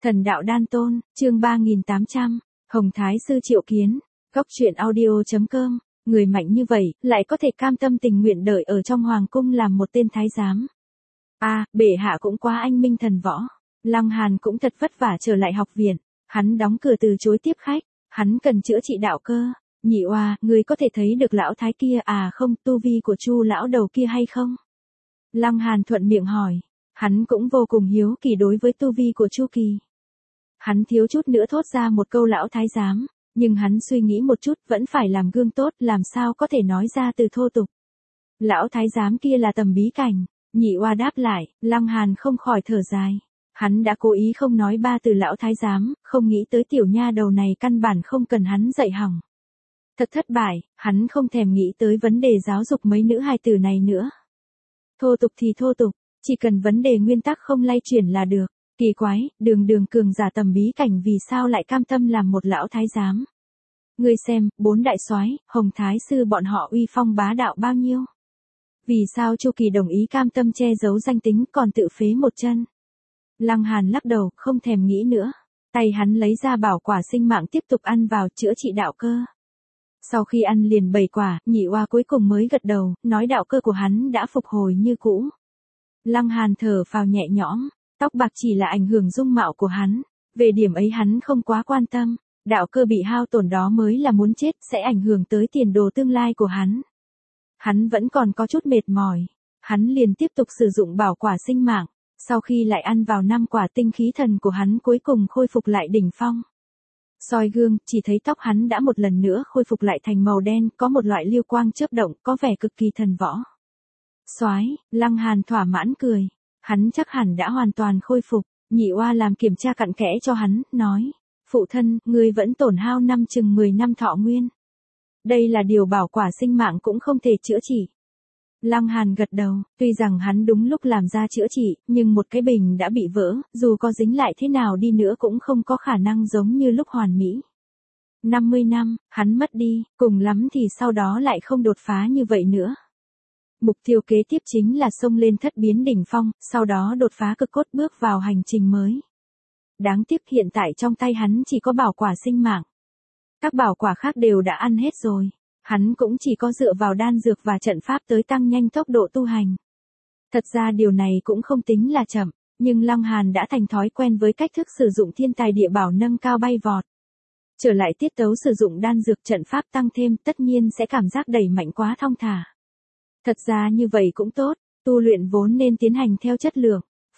Thần đạo đan tôn, chương 3800, Hồng Thái Sư triệu kiến, góc truyện audio.com, người mạnh như vậy, lại có thể cam tâm tình nguyện đợi ở trong hoàng cung làm một tên thái giám. Bệ hạ cũng quá anh minh thần võ. Lăng Hàn cũng thật vất vả trở lại học viện, hắn đóng cửa từ chối tiếp khách, hắn cần chữa trị đạo cơ. Nhị oa, người có thể thấy được lão thái kia không, tu vi của Chu lão đầu kia hay không? Lăng Hàn thuận miệng hỏi, hắn cũng vô cùng hiếu kỳ đối với tu vi của Chu Kỳ. Hắn thiếu chút nữa thốt ra một câu lão thái giám, nhưng hắn suy nghĩ một chút vẫn phải làm gương tốt, làm sao có thể nói ra từ thô tục. Lão thái giám kia là Tầm Bí Cảnh. Nhị oa đáp lại, Lăng Hàn không khỏi thở dài. Hắn đã cố ý không nói ba từ lão thái giám, không nghĩ tới tiểu nha đầu này căn bản không cần hắn dạy hỏng. Thật thất bại, hắn không thèm nghĩ tới vấn đề giáo dục mấy nữ hài tử này nữa. Thô tục thì thô tục, chỉ cần vấn đề nguyên tắc không lay chuyển là được. Kỳ quái, đường cường giả Tầm Bí Cảnh vì sao lại cam tâm làm một lão thái giám. Ngươi xem, 4 đại soái, Hồng Thái Sư bọn họ uy phong bá đạo bao nhiêu. Vì sao Chu Kỳ đồng ý cam tâm che giấu danh tính còn tự phế một chân. Lăng Hàn lắc đầu, không thèm nghĩ nữa. Tay hắn lấy ra bảo quả sinh mạng tiếp tục ăn vào chữa trị đạo cơ. Sau khi ăn liền 7 quả, nhị oa cuối cùng mới gật đầu, nói đạo cơ của hắn đã phục hồi như cũ. Lăng Hàn thở phào nhẹ nhõm, tóc bạc chỉ là ảnh hưởng dung mạo của hắn. Về điểm ấy hắn không quá quan tâm, đạo cơ bị hao tổn đó mới là muốn chết, sẽ ảnh hưởng tới tiền đồ tương lai của hắn. Hắn vẫn còn có chút mệt mỏi, hắn liền tiếp tục sử dụng bảo quả sinh mạng, sau khi lại ăn vào 5 quả tinh khí thần của hắn cuối cùng khôi phục lại đỉnh phong. Soi gương, chỉ thấy tóc hắn đã một lần nữa khôi phục lại thành màu đen, có một loại lưu quang chớp động, có vẻ cực kỳ thần võ. Soái, Lăng Hàn thỏa mãn cười, hắn chắc hẳn đã hoàn toàn khôi phục. Nhị oa làm kiểm tra cặn kẽ cho hắn, nói, phụ thân, ngươi vẫn tổn hao chừng 10 năm thọ nguyên. Đây là điều bảo quả sinh mạng cũng không thể chữa trị. Lăng Hàn gật đầu, tuy rằng hắn đúng lúc làm ra chữa trị, nhưng một cái bình đã bị vỡ, dù có dính lại thế nào đi nữa cũng không có khả năng giống như lúc hoàn mỹ. 50 năm, hắn mất đi, cùng lắm thì sau đó lại không đột phá như vậy nữa. Mục tiêu kế tiếp chính là xông lên thất biến đỉnh phong, sau đó đột phá cực cốt bước vào hành trình mới. Đáng tiếc hiện tại trong tay hắn chỉ có bảo quả sinh mạng. Các bảo quả khác đều đã ăn hết rồi. Hắn cũng chỉ có dựa vào đan dược và trận pháp tới tăng nhanh tốc độ tu hành. Thật ra điều này cũng không tính là chậm, nhưng Lăng Hàn đã thành thói quen với cách thức sử dụng thiên tài địa bảo nâng cao bay vọt. Trở lại tiết tấu sử dụng đan dược trận pháp tăng thêm tất nhiên sẽ cảm giác đẩy mạnh quá thong thả. Thật ra như vậy cũng tốt, tu luyện vốn nên tiến hành theo chất lượng.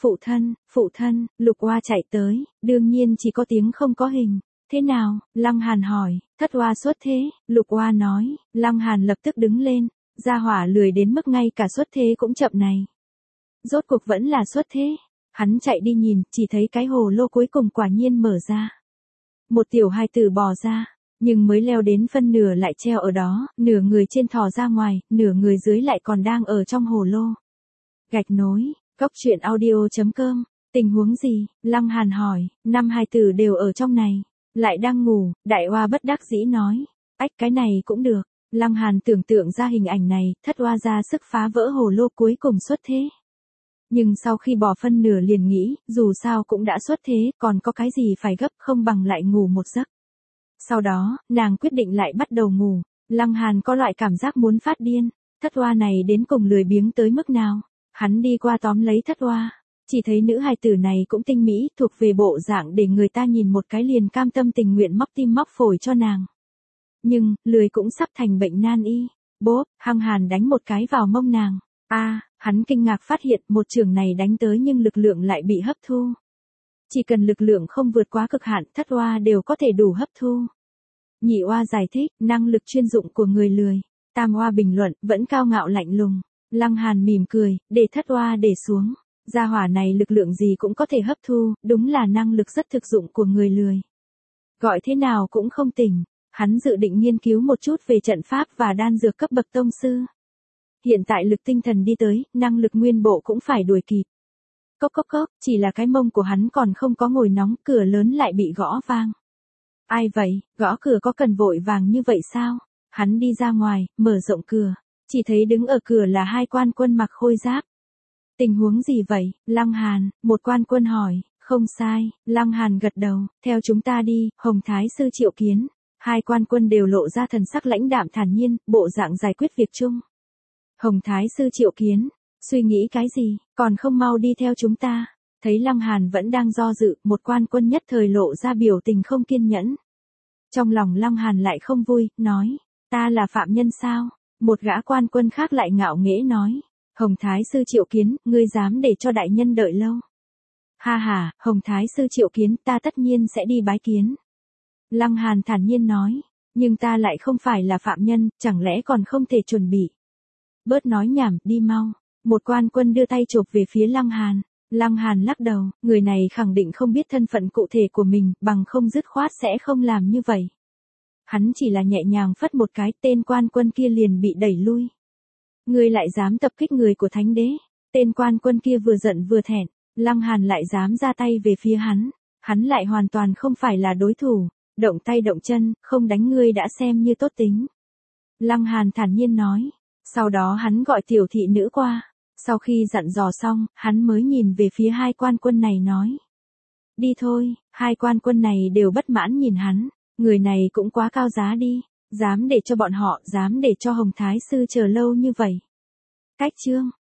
Phụ thân, Lục Oa chạy tới, đương nhiên chỉ có tiếng không có hình. Thế nào? Lăng Hàn hỏi, thất oa xuất thế, Lục Oa nói, Lăng Hàn lập tức đứng lên, gia hỏa lười đến mức ngay cả xuất thế cũng chậm này. Rốt cuộc vẫn là xuất thế, hắn chạy đi nhìn, chỉ thấy cái hồ lô cuối cùng quả nhiên mở ra. Một tiểu hài tử bò ra, nhưng mới leo đến phân nửa lại treo ở đó, nửa người trên thò ra ngoài, nửa người dưới lại còn đang ở trong hồ lô. Gạch nối, góc truyện audio.com, tình huống gì? Lăng Hàn hỏi, 5 hài tử đều ở trong này. Lại đang ngủ, đại oa bất đắc dĩ nói. Cái này cũng được. Lăng Hàn tưởng tượng ra hình ảnh này, thất oa ra sức phá vỡ hồ lô cuối cùng xuất thế. Nhưng sau khi bỏ phân nửa liền nghĩ, dù sao cũng đã xuất thế, còn có cái gì phải gấp không bằng lại ngủ một giấc. Sau đó, nàng quyết định lại bắt đầu ngủ. Lăng Hàn có loại cảm giác muốn phát điên. Thất oa này đến cùng lười biếng tới mức nào. Hắn đi qua tóm lấy thất oa. Chỉ thấy nữ hài tử này cũng tinh mỹ, thuộc về bộ dạng để người ta nhìn một cái liền cam tâm tình nguyện móc tim móc phổi cho nàng. Nhưng, lười cũng sắp thành bệnh nan y. Bốp, Lăng Hàn đánh một cái vào mông nàng. Hắn kinh ngạc phát hiện một trường này đánh tới nhưng lực lượng lại bị hấp thu. Chỉ cần lực lượng không vượt quá cực hạn, thất oa đều có thể đủ hấp thu. Nhị oa giải thích, năng lực chuyên dụng của người lười. Tam oa bình luận, vẫn cao ngạo lạnh lùng. Lăng Hàn mỉm cười, để thất oa để xuống. Gia hỏa này lực lượng gì cũng có thể hấp thu, đúng là năng lực rất thực dụng của người lười. Gọi thế nào cũng không tỉnh, hắn dự định nghiên cứu một chút về trận pháp và đan dược cấp bậc tông sư. Hiện tại lực tinh thần đi tới, năng lực nguyên bộ cũng phải đuổi kịp. Cốc, chỉ là cái mông của hắn còn không có ngồi nóng, cửa lớn lại bị gõ vang. Ai vậy, gõ cửa có cần vội vàng như vậy sao? Hắn đi ra ngoài, mở rộng cửa, chỉ thấy đứng ở cửa là 2 quan quân mặc khôi giáp. Tình huống gì vậy? Lăng Hàn, một quan quân hỏi, Không sai, Lăng Hàn gật đầu, theo chúng ta đi, Hồng Thái sư triệu kiến. Hai quan quân đều lộ ra thần sắc lãnh đạm thản nhiên, bộ dạng giải quyết việc chung. Hồng Thái sư triệu kiến, suy nghĩ cái gì, còn không mau đi theo chúng ta. Thấy Lăng Hàn vẫn đang do dự, một quan quân nhất thời lộ ra biểu tình không kiên nhẫn. Trong lòng Lăng Hàn lại không vui, nói, ta là phạm nhân sao? Một gã quan quân khác lại ngạo nghễ nói, Hồng Thái sư triệu kiến, ngươi dám để cho đại nhân đợi lâu. Ha ha, Hồng Thái sư triệu kiến, ta tất nhiên sẽ đi bái kiến. Lăng Hàn thản nhiên nói, nhưng ta lại không phải là phạm nhân, chẳng lẽ còn không thể chuẩn bị. Bớt nói nhảm, đi mau. Một quan quân đưa tay chộp về phía Lăng Hàn. Lăng Hàn lắc đầu, người này khẳng định không biết thân phận cụ thể của mình, bằng không dứt khoát sẽ không làm như vậy. Hắn chỉ là nhẹ nhàng phất một cái, tên quan quân kia liền bị đẩy lui. Ngươi lại dám tập kích người của thánh đế. Tên quan quân kia vừa giận vừa thẹn, Lăng Hàn lại dám ra tay về phía hắn. Hắn lại hoàn toàn không phải là đối thủ, động tay động chân, không đánh ngươi đã xem như tốt tính. Lăng Hàn thản nhiên nói, sau đó hắn gọi tiểu thị nữ qua. Sau khi dặn dò xong, hắn mới nhìn về phía hai quan quân này nói. Đi thôi, hai quan quân này đều bất mãn nhìn hắn, người này cũng quá cao giá đi, dám để cho bọn họ, dám để cho Hồng Thái sư chờ lâu như vậy. Cách chương